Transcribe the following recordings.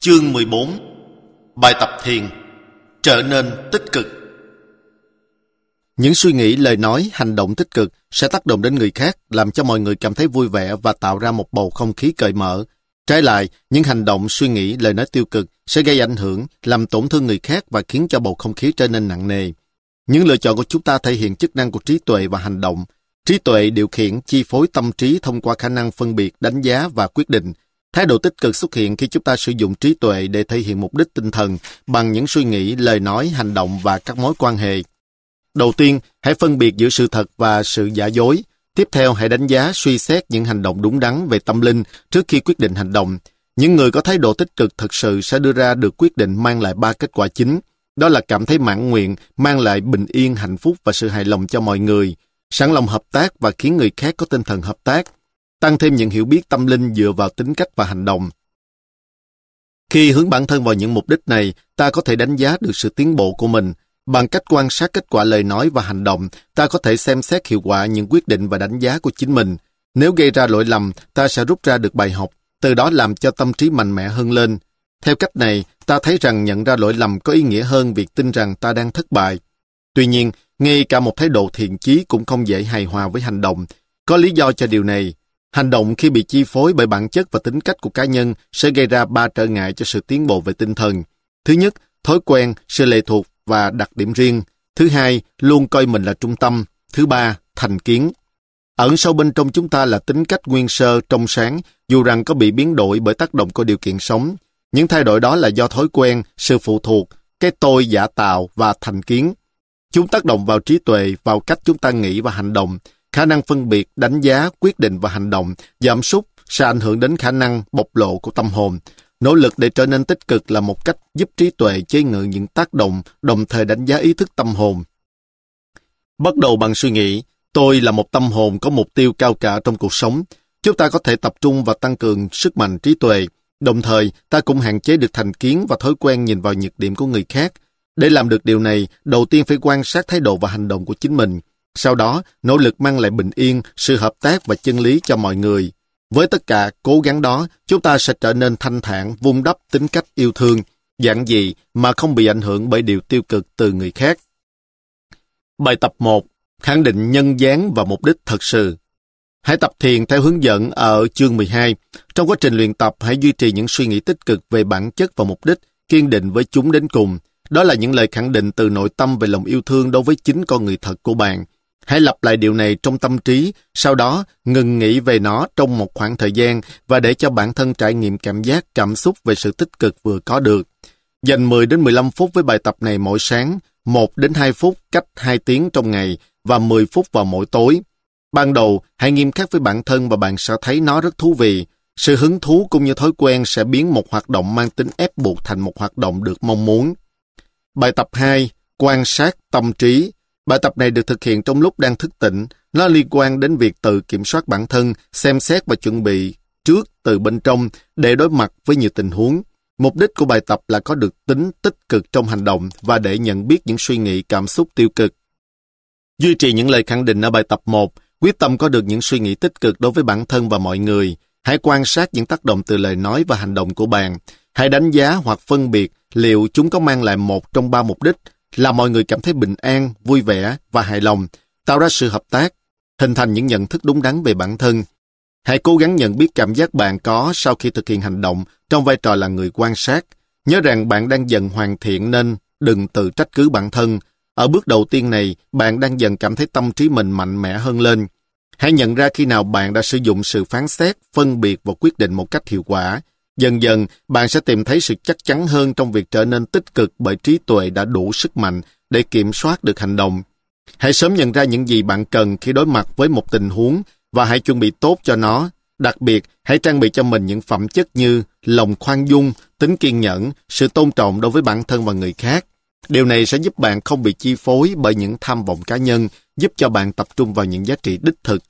Chương 14. Bài tập thiền trở nên tích cực. Những suy nghĩ, lời nói, hành động tích cực sẽ tác động đến người khác, làm cho mọi người cảm thấy vui vẻ và tạo ra một bầu không khí cởi mở. Trái lại, những hành động, suy nghĩ, lời nói tiêu cực sẽ gây ảnh hưởng, làm tổn thương người khác và khiến cho bầu không khí trở nên nặng nề. Những lựa chọn của chúng ta thể hiện chức năng của trí tuệ và hành động. Trí tuệ điều khiển, chi phối tâm trí thông qua khả năng phân biệt, đánh giá và quyết định. Thái độ tích cực xuất hiện khi chúng ta sử dụng trí tuệ để thể hiện mục đích tinh thần bằng những suy nghĩ, lời nói, hành động và các mối quan hệ. Đầu tiên, hãy phân biệt giữa sự thật và sự giả dối. Tiếp theo, hãy đánh giá, suy xét những hành động đúng đắn về tâm linh trước khi quyết định hành động. Những người có thái độ tích cực thực sự sẽ đưa ra được quyết định mang lại 3 kết quả chính. Đó là cảm thấy mãn nguyện, mang lại bình yên, hạnh phúc và sự hài lòng cho mọi người, sẵn lòng hợp tác và khiến người khác có tinh thần hợp tác, tăng thêm những hiểu biết tâm linh dựa vào tính cách và hành động. Khi hướng bản thân vào những mục đích này, ta có thể đánh giá được sự tiến bộ của mình. Bằng cách quan sát kết quả lời nói và hành động, ta có thể xem xét hiệu quả những quyết định và đánh giá của chính mình. Nếu gây ra lỗi lầm, ta sẽ rút ra được bài học, từ đó làm cho tâm trí mạnh mẽ hơn lên. Theo cách này, ta thấy rằng nhận ra lỗi lầm có ý nghĩa hơn việc tin rằng ta đang thất bại. Tuy nhiên, ngay cả một thái độ thiện chí cũng không dễ hài hòa với hành động. Có lý do cho điều này. Hành động khi bị chi phối bởi bản chất và tính cách của cá nhân sẽ gây ra 3 trở ngại cho sự tiến bộ về tinh thần. Thứ nhất, thói quen, sự lệ thuộc và đặc điểm riêng. Thứ hai, luôn coi mình là trung tâm. Thứ ba, thành kiến. Ẩn sâu bên trong chúng ta là tính cách nguyên sơ, trong sáng, dù rằng có bị biến đổi bởi tác động của điều kiện sống. Những thay đổi đó là do thói quen, sự phụ thuộc, cái tôi giả tạo và thành kiến. Chúng tác động vào trí tuệ, vào cách chúng ta nghĩ và hành động. Khả năng phân biệt, đánh giá, quyết định và hành động, giảm sút sẽ ảnh hưởng đến khả năng bộc lộ của tâm hồn. Nỗ lực để trở nên tích cực là một cách giúp trí tuệ chế ngự những tác động, đồng thời đánh giá ý thức tâm hồn. Bắt đầu bằng suy nghĩ, tôi là một tâm hồn có mục tiêu cao cả trong cuộc sống. Chúng ta có thể tập trung và tăng cường sức mạnh trí tuệ. Đồng thời, ta cũng hạn chế được thành kiến và thói quen nhìn vào nhược điểm của người khác. Để làm được điều này, đầu tiên phải quan sát thái độ và hành động của chính mình. Sau đó, nỗ lực mang lại bình yên, sự hợp tác và chân lý cho mọi người. Với tất cả cố gắng đó, chúng ta sẽ trở nên thanh thản, vun đắp tính cách yêu thương, giản dị mà không bị ảnh hưởng bởi điều tiêu cực từ người khác. Bài tập 1. Khẳng định nhân dáng và mục đích thật sự. Hãy tập thiền theo hướng dẫn ở chương 12. Trong quá trình luyện tập, hãy duy trì những suy nghĩ tích cực về bản chất và mục đích, kiên định với chúng đến cùng. Đó là những lời khẳng định từ nội tâm về lòng yêu thương đối với chính con người thật của bạn. Hãy lặp lại điều này trong tâm trí, sau đó ngừng nghĩ về nó trong một khoảng thời gian và để cho bản thân trải nghiệm cảm giác, cảm xúc về sự tích cực vừa có được. Dành 10 đến 15 phút với bài tập này mỗi sáng, 1 đến 2 phút cách 2 tiếng trong ngày và 10 phút vào mỗi tối. Ban đầu, hãy nghiêm khắc với bản thân và bạn sẽ thấy nó rất thú vị. Sự hứng thú cũng như thói quen sẽ biến một hoạt động mang tính ép buộc thành một hoạt động được mong muốn. Bài tập 2. Quan sát tâm trí. Bài tập này được thực hiện trong lúc đang thức tỉnh. Nó liên quan đến việc tự kiểm soát bản thân, xem xét và chuẩn bị trước từ bên trong để đối mặt với nhiều tình huống. Mục đích của bài tập là có được tính tích cực trong hành động và để nhận biết những suy nghĩ, cảm xúc tiêu cực. Duy trì những lời khẳng định ở bài tập 1, quyết tâm có được những suy nghĩ tích cực đối với bản thân và mọi người. Hãy quan sát những tác động từ lời nói và hành động của bạn. Hãy đánh giá hoặc phân biệt liệu chúng có mang lại một trong 3 mục đích, là mọi người cảm thấy bình an, vui vẻ và hài lòng, tạo ra sự hợp tác, hình thành những nhận thức đúng đắn về bản thân. Hãy cố gắng nhận biết cảm giác bạn có sau khi thực hiện hành động trong vai trò là người quan sát. Nhớ rằng bạn đang dần hoàn thiện nên đừng tự trách cứ bản thân. Ở bước đầu tiên này, bạn đang dần cảm thấy tâm trí mình mạnh mẽ hơn lên. Hãy nhận ra khi nào bạn đã sử dụng sự phán xét, phân biệt và quyết định một cách hiệu quả. Dần dần, bạn sẽ tìm thấy sự chắc chắn hơn trong việc trở nên tích cực bởi trí tuệ đã đủ sức mạnh để kiểm soát được hành động. Hãy sớm nhận ra những gì bạn cần khi đối mặt với một tình huống và hãy chuẩn bị tốt cho nó. Đặc biệt, hãy trang bị cho mình những phẩm chất như lòng khoan dung, tính kiên nhẫn, sự tôn trọng đối với bản thân và người khác. Điều này sẽ giúp bạn không bị chi phối bởi những tham vọng cá nhân, giúp cho bạn tập trung vào những giá trị đích thực.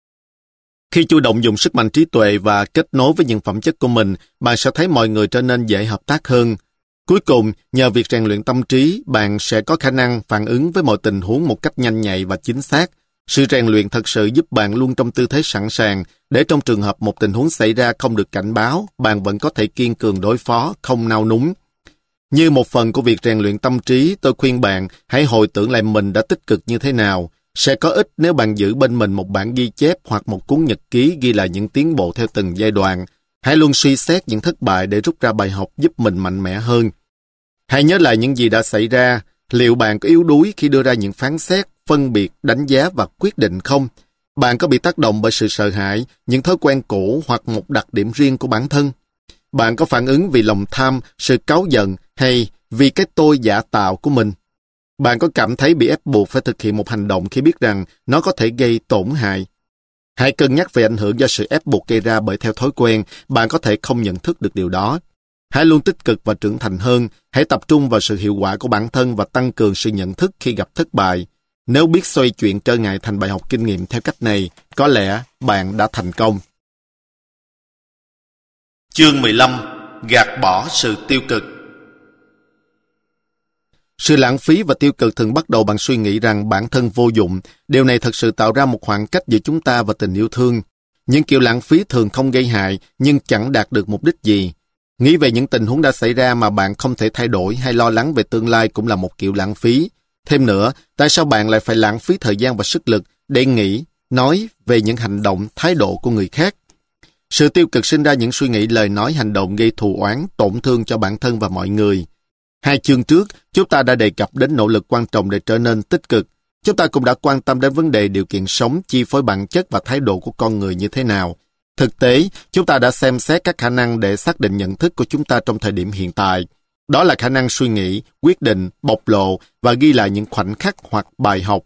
Khi chủ động dùng sức mạnh trí tuệ và kết nối với những phẩm chất của mình, bạn sẽ thấy mọi người trở nên dễ hợp tác hơn. Cuối cùng, nhờ việc rèn luyện tâm trí, bạn sẽ có khả năng phản ứng với mọi tình huống một cách nhanh nhạy và chính xác. Sự rèn luyện thật sự giúp bạn luôn trong tư thế sẵn sàng, để trong trường hợp một tình huống xảy ra không được cảnh báo, bạn vẫn có thể kiên cường đối phó, không nao núng. Như một phần của việc rèn luyện tâm trí, tôi khuyên bạn hãy hồi tưởng lại mình đã tích cực như thế nào. Sẽ có ích nếu bạn giữ bên mình một bản ghi chép hoặc một cuốn nhật ký ghi lại những tiến bộ theo từng giai đoạn. Hãy luôn suy xét những thất bại để rút ra bài học giúp mình mạnh mẽ hơn. Hãy nhớ lại những gì đã xảy ra. Liệu bạn có yếu đuối khi đưa ra những phán xét, phân biệt, đánh giá và quyết định không? Bạn có bị tác động bởi sự sợ hãi, những thói quen cũ hoặc một đặc điểm riêng của bản thân? Bạn có phản ứng vì lòng tham, sự cáu giận hay vì cái tôi giả tạo của mình? Bạn có cảm thấy bị ép buộc phải thực hiện một hành động khi biết rằng nó có thể gây tổn hại? Hãy cân nhắc về ảnh hưởng do sự ép buộc gây ra, bởi theo thói quen, bạn có thể không nhận thức được điều đó. Hãy luôn tích cực và trưởng thành hơn. Hãy tập trung vào sự hiệu quả của bản thân và tăng cường sự nhận thức khi gặp thất bại. Nếu biết xoay chuyển trở ngại thành bài học kinh nghiệm theo cách này, có lẽ bạn đã thành công. Chương 15. Gạt bỏ sự tiêu cực. Sự lãng phí và tiêu cực thường bắt đầu bằng suy nghĩ rằng bản thân vô dụng. Điều này thật sự tạo ra một khoảng cách giữa chúng ta và tình yêu thương. Những kiểu lãng phí thường không gây hại, nhưng chẳng đạt được mục đích gì. Nghĩ về những tình huống đã xảy ra mà bạn không thể thay đổi, hay lo lắng về tương lai cũng là một kiểu lãng phí. Thêm nữa, tại sao bạn lại phải lãng phí thời gian và sức lực để nghĩ, nói về những hành động, thái độ của người khác? Sự tiêu cực sinh ra những suy nghĩ, lời nói, hành động gây thù oán, tổn thương cho bản thân và mọi người. 2 chương trước, chúng ta đã đề cập đến nỗ lực quan trọng để trở nên tích cực. Chúng ta cũng đã quan tâm đến vấn đề điều kiện sống chi phối bản chất và thái độ của con người như thế nào. Thực tế, chúng ta đã xem xét các khả năng để xác định nhận thức của chúng ta trong thời điểm hiện tại. Đó là khả năng suy nghĩ, quyết định, bộc lộ và ghi lại những khoảnh khắc hoặc bài học.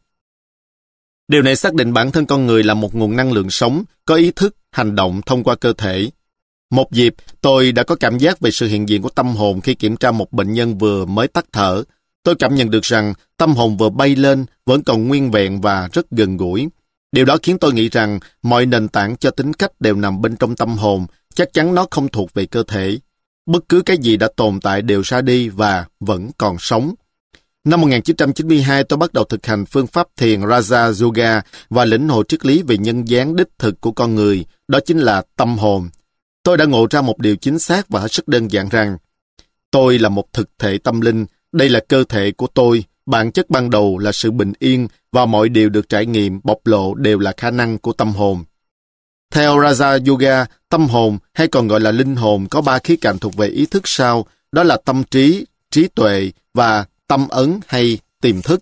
Điều này xác định bản thân con người là một nguồn năng lượng sống, có ý thức, hành động thông qua cơ thể. Một dịp, tôi đã có cảm giác về sự hiện diện của tâm hồn khi kiểm tra một bệnh nhân vừa mới tắt thở. Tôi cảm nhận được rằng tâm hồn vừa bay lên, vẫn còn nguyên vẹn và rất gần gũi. Điều đó khiến tôi nghĩ rằng mọi nền tảng cho tính cách đều nằm bên trong tâm hồn, chắc chắn nó không thuộc về cơ thể. Bất cứ cái gì đã tồn tại đều ra đi và vẫn còn sống. Năm 1992, tôi bắt đầu thực hành phương pháp thiền Raja Yoga và lĩnh hội triết lý về nhân dáng đích thực của con người, đó chính là tâm hồn. Tôi đã ngộ ra một điều chính xác và hết sức đơn giản rằng tôi là một thực thể tâm linh, đây là cơ thể của tôi, bản chất ban đầu là sự bình yên và mọi điều được trải nghiệm, bộc lộ đều là khả năng của tâm hồn. Theo Raja Yoga, tâm hồn hay còn gọi là linh hồn có 3 khía cạnh thuộc về ý thức sau, đó là tâm trí, trí tuệ và tâm ấn hay tiềm thức.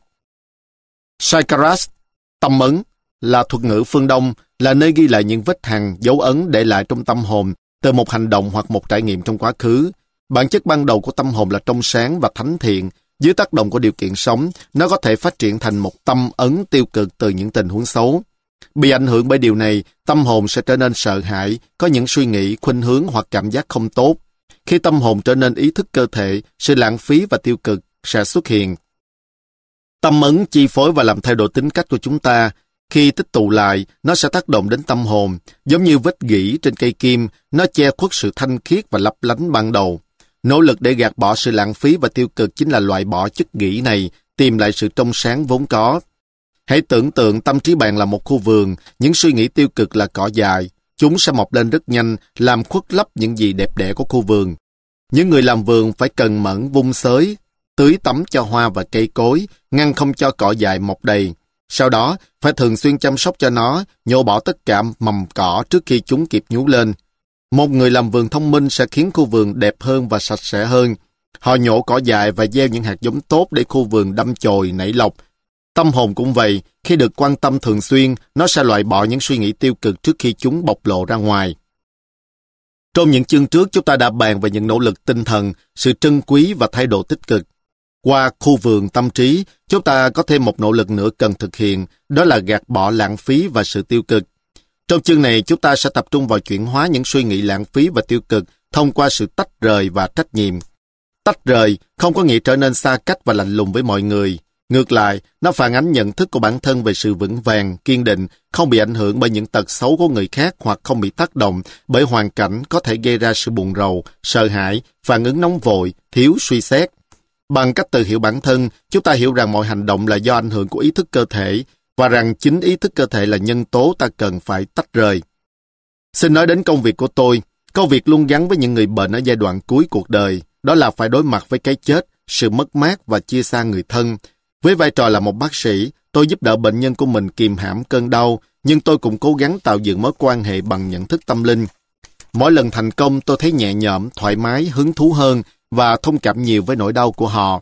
Sakaras, tâm ấn, là thuật ngữ phương Đông, là nơi ghi lại những vết hằn, dấu ấn để lại trong tâm hồn từ một hành động hoặc một trải nghiệm trong quá khứ. Bản chất ban đầu của tâm hồn là trong sáng và thánh thiện. Dưới tác động của điều kiện sống, nó có thể phát triển thành một tâm ấn tiêu cực từ những tình huống xấu. Bị ảnh hưởng bởi điều này, tâm hồn sẽ trở nên sợ hãi, có những suy nghĩ, khuynh hướng hoặc cảm giác không tốt. Khi tâm hồn trở nên ý thức cơ thể, sự lãng phí và tiêu cực sẽ xuất hiện. Tâm ấn chi phối và làm thay đổi tính cách của chúng ta. Khi tích tụ lại, nó sẽ tác động đến tâm hồn, giống như vết gỉ trên cây kim, nó che khuất sự thanh khiết và lấp lánh ban đầu. Nỗ lực để gạt bỏ sự lãng phí và tiêu cực chính là loại bỏ chất gỉ này, tìm lại sự trong sáng vốn có. Hãy tưởng tượng tâm trí bạn là một khu vườn, những suy nghĩ tiêu cực là cỏ dại. Chúng sẽ mọc lên rất nhanh, làm khuất lấp những gì đẹp đẽ của khu vườn. Những người làm vườn phải cần mẫn vun xới, tưới tắm cho hoa và cây cối, ngăn không cho cỏ dại mọc đầy. Sau đó, phải thường xuyên chăm sóc cho nó, nhổ bỏ tất cả mầm cỏ trước khi chúng kịp nhú lên. Một người làm vườn thông minh sẽ khiến khu vườn đẹp hơn và sạch sẽ hơn. Họ nhổ cỏ dại và gieo những hạt giống tốt để khu vườn đâm chồi, nảy lộc. Tâm hồn cũng vậy, khi được quan tâm thường xuyên, nó sẽ loại bỏ những suy nghĩ tiêu cực trước khi chúng bộc lộ ra ngoài. Trong những chương trước, chúng ta đã bàn về những nỗ lực tinh thần, sự trân quý và thái độ tích cực. Qua khu vườn tâm trí, chúng ta có thêm một nỗ lực nữa cần thực hiện, đó là gạt bỏ lãng phí và sự tiêu cực. Trong chương này, chúng ta sẽ tập trung vào chuyển hóa những suy nghĩ lãng phí và tiêu cực thông qua sự tách rời và trách nhiệm. Tách rời không có nghĩa trở nên xa cách và lạnh lùng với mọi người. Ngược lại, nó phản ánh nhận thức của bản thân về sự vững vàng, kiên định, không bị ảnh hưởng bởi những tật xấu của người khác hoặc không bị tác động bởi hoàn cảnh có thể gây ra sự buồn rầu, sợ hãi, phản ứng nóng vội, thiếu suy xét. Bằng cách tự hiểu bản thân, chúng ta hiểu rằng mọi hành động là do ảnh hưởng của ý thức cơ thể. và rằng chính ý thức cơ thể là nhân tố ta cần phải tách rời. Xin nói đến công việc của tôi. Công việc luôn gắn với những người bệnh ở giai đoạn cuối cuộc đời. Đó là phải đối mặt với cái chết, sự mất mát và chia xa người thân. Với vai trò là một bác sĩ, tôi giúp đỡ bệnh nhân của mình kìm hãm cơn đau, nhưng tôi cũng cố gắng tạo dựng mối quan hệ bằng nhận thức tâm linh. Mỗi lần thành công, tôi thấy nhẹ nhõm, thoải mái, hứng thú hơn và thông cảm nhiều với nỗi đau của họ.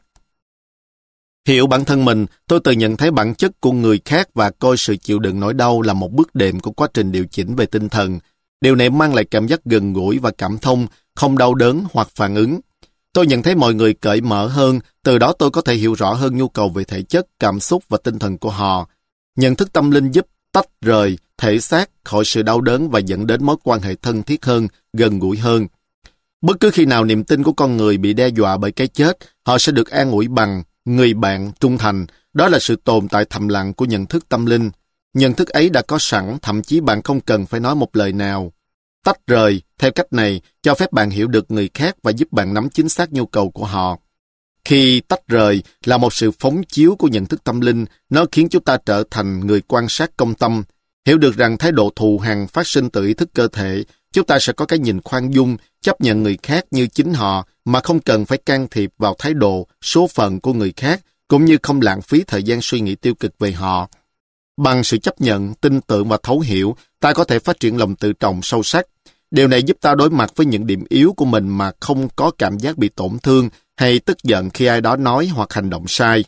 Hiểu bản thân mình, tôi tự nhận thấy bản chất của người khác và coi sự chịu đựng nỗi đau là một bước đệm của quá trình điều chỉnh về tinh thần. Điều này mang lại cảm giác gần gũi và cảm thông, không đau đớn hoặc phản ứng. Tôi nhận thấy mọi người cởi mở hơn, từ đó tôi có thể hiểu rõ hơn nhu cầu về thể chất, cảm xúc và tinh thần của họ. Nhận thức tâm linh giúp tách rời thể xác khỏi sự đau đớn và dẫn đến mối quan hệ thân thiết hơn, gần gũi hơn. Bất cứ khi nào niềm tin của con người bị đe dọa bởi cái chết, họ sẽ được an ủi bằng người bạn trung thành. Đó là sự tồn tại thầm lặng của nhận thức tâm linh. Nhận thức ấy đã có sẵn, thậm chí bạn không cần phải nói một lời nào. Tách rời, theo cách này, cho phép bạn hiểu được người khác và giúp bạn nắm chính xác nhu cầu của họ. Khi tách rời là một sự phóng chiếu của nhận thức tâm linh, nó khiến chúng ta trở thành người quan sát công tâm. Hiểu được rằng thái độ thù hằn phát sinh từ ý thức cơ thể, chúng ta sẽ có cái nhìn khoan dung, chấp nhận người khác như chính họ mà không cần phải can thiệp vào thái độ, số phận của người khác, cũng như không lãng phí thời gian suy nghĩ tiêu cực về họ. Bằng sự chấp nhận, tin tưởng và thấu hiểu, ta có thể phát triển lòng tự trọng sâu sắc. Điều này giúp ta đối mặt với những điểm yếu của mình mà không có cảm giác bị tổn thương hay tức giận khi ai đó nói hoặc hành động sai.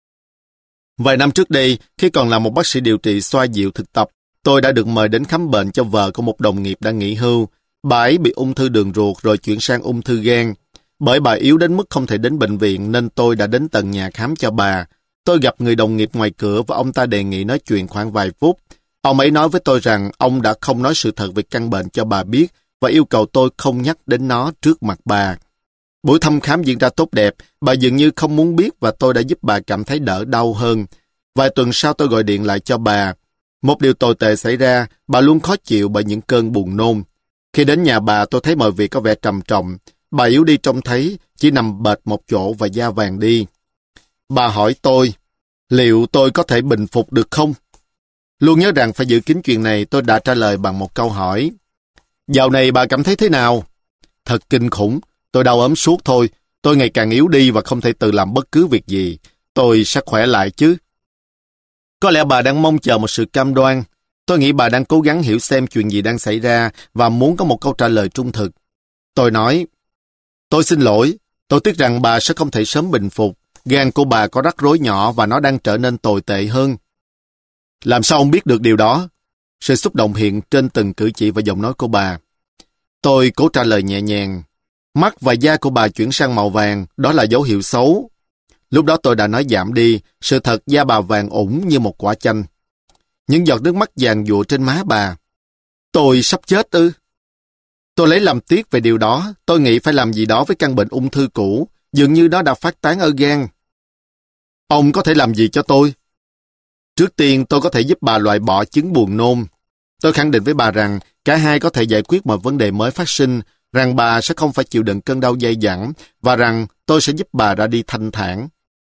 Vài năm trước đây, khi còn là một bác sĩ điều trị xoa dịu thực tập, tôi đã được mời đến khám bệnh cho vợ của một đồng nghiệp đã nghỉ hưu. Bà ấy bị ung thư đường ruột rồi chuyển sang ung thư gan. Bởi bà yếu đến mức không thể đến bệnh viện nên tôi đã đến tận nhà khám cho bà. Tôi gặp người đồng nghiệp ngoài cửa và ông ta đề nghị nói chuyện khoảng vài phút. Ông ấy nói với tôi rằng ông đã không nói sự thật về căn bệnh cho bà biết và yêu cầu tôi không nhắc đến nó trước mặt bà. Buổi thăm khám diễn ra tốt đẹp, bà dường như không muốn biết và tôi đã giúp bà cảm thấy đỡ đau hơn. Vài tuần sau tôi gọi điện lại cho bà. Một điều tồi tệ xảy ra, bà luôn khó chịu bởi những cơn buồn nôn. Khi đến nhà bà tôi thấy mọi việc có vẻ trầm trọng. Bà yếu đi trông thấy, chỉ nằm bệt một chỗ và da vàng đi. Bà hỏi tôi, liệu tôi có thể bình phục được không? Luôn nhớ rằng phải giữ kín chuyện này, tôi đã trả lời bằng một câu hỏi. Dạo này bà cảm thấy thế nào? Thật kinh khủng, tôi đau ốm suốt thôi. Tôi ngày càng yếu đi và không thể tự làm bất cứ việc gì. Tôi sẽ khỏe lại chứ. Có lẽ bà đang mong chờ một sự cam đoan. Tôi nghĩ bà đang cố gắng hiểu xem chuyện gì đang xảy ra và muốn có một câu trả lời trung thực. Tôi nói, tôi xin lỗi, tôi tiếc rằng bà sẽ không thể sớm bình phục. Gan của bà có rắc rối nhỏ và nó đang trở nên tồi tệ hơn. Làm sao ông biết được điều đó? Sự xúc động hiện trên từng cử chỉ và giọng nói của bà. Tôi cố trả lời nhẹ nhàng. Mắt và da của bà chuyển sang màu vàng, đó là dấu hiệu xấu. Lúc đó tôi đã nói giảm đi, sự thật da bà vàng ủng như một quả chanh. Những giọt nước mắt vàng dụa trên má bà. Tôi sắp chết ư? Tôi lấy làm tiếc về điều đó, tôi nghĩ phải làm gì đó với căn bệnh ung thư cũ, dường như nó đã phát tán ở gan. Ông có thể làm gì cho tôi? Trước tiên tôi có thể giúp bà loại bỏ chứng buồn nôn. Tôi khẳng định với bà rằng cả hai có thể giải quyết mọi vấn đề mới phát sinh, rằng bà sẽ không phải chịu đựng cơn đau dai dẳng và rằng tôi sẽ giúp bà ra đi thanh thản.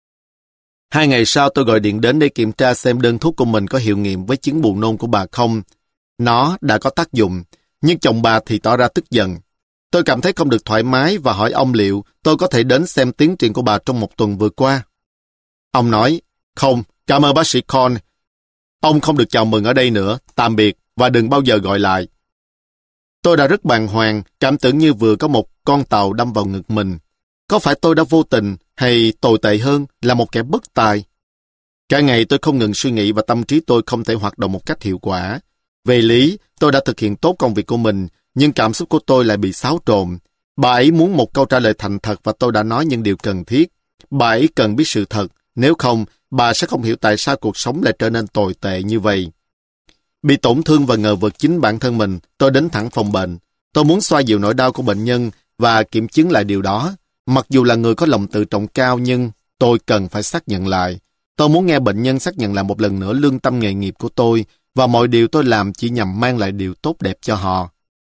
2 ngày sau tôi gọi điện đến để kiểm tra xem đơn thuốc của mình có hiệu nghiệm với chứng buồn nôn của bà không. Nó đã có tác dụng, nhưng chồng bà thì tỏ ra tức giận. Tôi cảm thấy không được thoải mái và hỏi ông liệu tôi có thể đến xem tiến triển của bà trong một tuần vừa qua. Ông nói, không, cảm ơn bác sĩ Korn. Ông không được chào mừng ở đây nữa, tạm biệt và đừng bao giờ gọi lại. Tôi đã rất bàng hoàng, cảm tưởng như vừa có một con tàu đâm vào ngực mình. Có phải tôi đã vô tình hay tồi tệ hơn là một kẻ bất tài? Cả ngày tôi không ngừng suy nghĩ và tâm trí tôi không thể hoạt động một cách hiệu quả. Về lý, tôi đã thực hiện tốt công việc của mình, nhưng cảm xúc của tôi lại bị xáo trộn. Bà ấy muốn một câu trả lời thành thật và tôi đã nói những điều cần thiết. Bà ấy cần biết sự thật, nếu không, bà sẽ không hiểu tại sao cuộc sống lại trở nên tồi tệ như vậy. Bị tổn thương và ngờ vực chính bản thân mình, tôi đến thẳng phòng bệnh. Tôi muốn xoa dịu nỗi đau của bệnh nhân và kiểm chứng lại điều đó. Mặc dù là người có lòng tự trọng cao nhưng tôi cần phải xác nhận lại. Tôi muốn nghe bệnh nhân xác nhận lại một lần nữa lương tâm nghề nghiệp của tôi và mọi điều tôi làm chỉ nhằm mang lại điều tốt đẹp cho họ.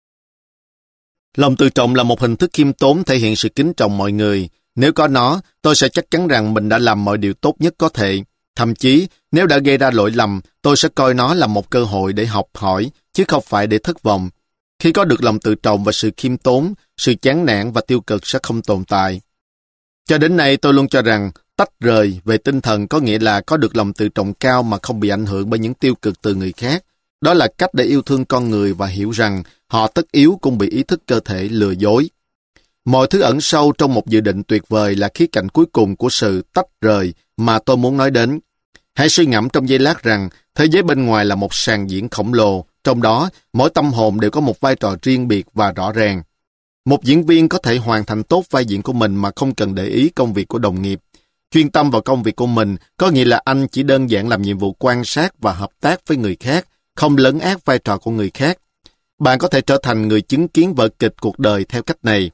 Lòng tự trọng là một hình thức khiêm tốn thể hiện sự kính trọng mọi người. Nếu có nó, tôi sẽ chắc chắn rằng mình đã làm mọi điều tốt nhất có thể. Thậm chí, Nếu đã gây ra lỗi lầm, tôi sẽ coi nó là một cơ hội để học hỏi, chứ không phải để thất vọng. Khi có được lòng tự trọng và sự khiêm tốn, sự chán nản và tiêu cực sẽ không tồn tại. Cho đến nay tôi luôn cho rằng tách rời về tinh thần có nghĩa là có được lòng tự trọng cao mà không bị ảnh hưởng bởi những tiêu cực từ người khác. Đó là cách để yêu thương con người và hiểu rằng họ tất yếu cũng bị ý thức cơ thể lừa dối. Mọi thứ ẩn sâu trong một dự định tuyệt vời là khía cạnh cuối cùng của sự tách rời mà tôi muốn nói đến. Hãy suy ngẫm trong giây lát rằng thế giới bên ngoài là một sàn diễn khổng lồ, trong đó mỗi tâm hồn đều có một vai trò riêng biệt và rõ ràng. Một diễn viên có thể hoàn thành tốt vai diễn của mình mà không cần để ý công việc của đồng nghiệp. Chuyên tâm vào công việc của mình có nghĩa là anh chỉ đơn giản làm nhiệm vụ quan sát và hợp tác với người khác, không lấn át vai trò của người khác. Bạn có thể trở thành người chứng kiến vở kịch cuộc đời theo cách này.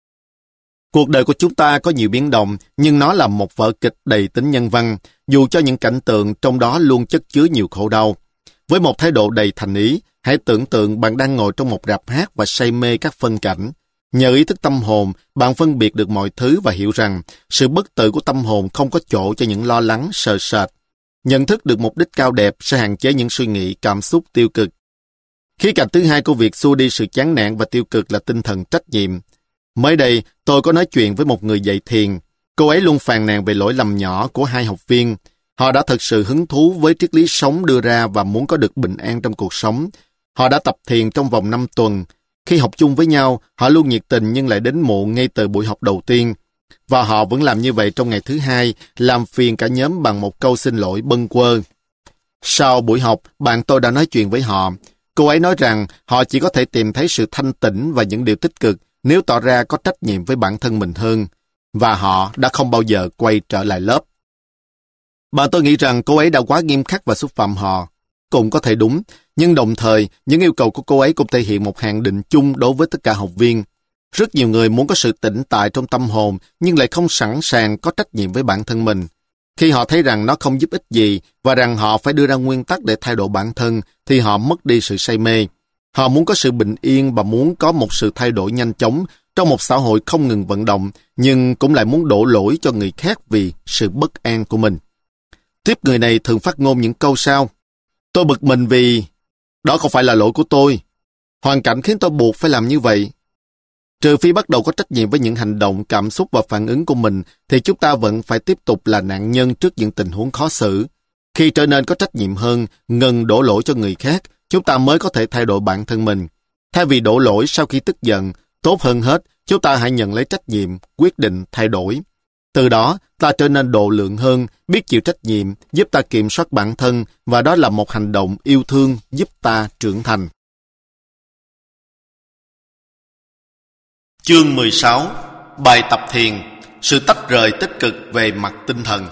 Cuộc đời của chúng ta có nhiều biến động, nhưng nó là một vở kịch đầy tính nhân văn, dù cho những cảnh tượng trong đó luôn chất chứa nhiều khổ đau. Với một thái độ đầy thành ý, hãy tưởng tượng bạn đang ngồi trong một rạp hát và say mê các phân cảnh. Nhờ ý thức tâm hồn, bạn phân biệt được mọi thứ và hiểu rằng sự bất tử của tâm hồn không có chỗ cho những lo lắng, sợ sệt. Nhận thức được mục đích cao đẹp sẽ hạn chế những suy nghĩ, cảm xúc tiêu cực. Khía cạnh thứ hai của việc xua đi sự chán nản và tiêu cực là tinh thần trách nhiệm. Mới đây, tôi có nói chuyện với một người dạy thiền. Cô ấy luôn phàn nàn về lỗi lầm nhỏ của hai học viên. Họ đã thực sự hứng thú với triết lý sống đưa ra và muốn có được bình an trong cuộc sống. Họ đã tập thiền trong vòng 5 tuần. Khi học chung với nhau, họ luôn nhiệt tình nhưng lại đến muộn ngay từ buổi học đầu tiên. Và họ vẫn làm như vậy trong ngày thứ hai, làm phiền cả nhóm bằng một câu xin lỗi bâng quơ. Sau buổi học, bạn tôi đã nói chuyện với họ. Cô ấy nói rằng họ chỉ có thể tìm thấy sự thanh tĩnh và những điều tích cực nếu tỏ ra có trách nhiệm với bản thân mình hơn. Và họ đã không bao giờ quay trở lại lớp. Bạn tôi nghĩ rằng cô ấy đã quá nghiêm khắc và xúc phạm họ. Cũng có thể đúng, nhưng đồng thời, những yêu cầu của cô ấy cũng thể hiện một hạn định chung đối với tất cả học viên. Rất nhiều người muốn có sự tĩnh tại trong tâm hồn, nhưng lại không sẵn sàng có trách nhiệm với bản thân mình. Khi họ thấy rằng nó không giúp ích gì, và rằng họ phải đưa ra nguyên tắc để thay đổi bản thân, thì họ mất đi sự say mê. Họ muốn có sự bình yên và muốn có một sự thay đổi nhanh chóng trong một xã hội không ngừng vận động, nhưng cũng lại muốn đổ lỗi cho người khác vì sự bất an của mình. Tiếp người này thường phát ngôn những câu sau: tôi bực mình vì đó không phải là lỗi của tôi. Hoàn cảnh khiến tôi buộc phải làm như vậy. Trừ phi bắt đầu có trách nhiệm với những hành động, cảm xúc và phản ứng của mình, thì chúng ta vẫn phải tiếp tục là nạn nhân trước những tình huống khó xử. Khi trở nên có trách nhiệm hơn, ngừng đổ lỗi cho người khác, chúng ta mới có thể thay đổi bản thân mình. Thay vì đổ lỗi sau khi tức giận, tốt hơn hết, chúng ta hãy nhận lấy trách nhiệm, quyết định thay đổi. Từ đó, ta trở nên độ lượng hơn, biết chịu trách nhiệm, giúp ta kiểm soát bản thân, và đó là một hành động yêu thương giúp ta trưởng thành. Chương 16. Bài tập thiền, sự tách rời tích cực về mặt tinh thần.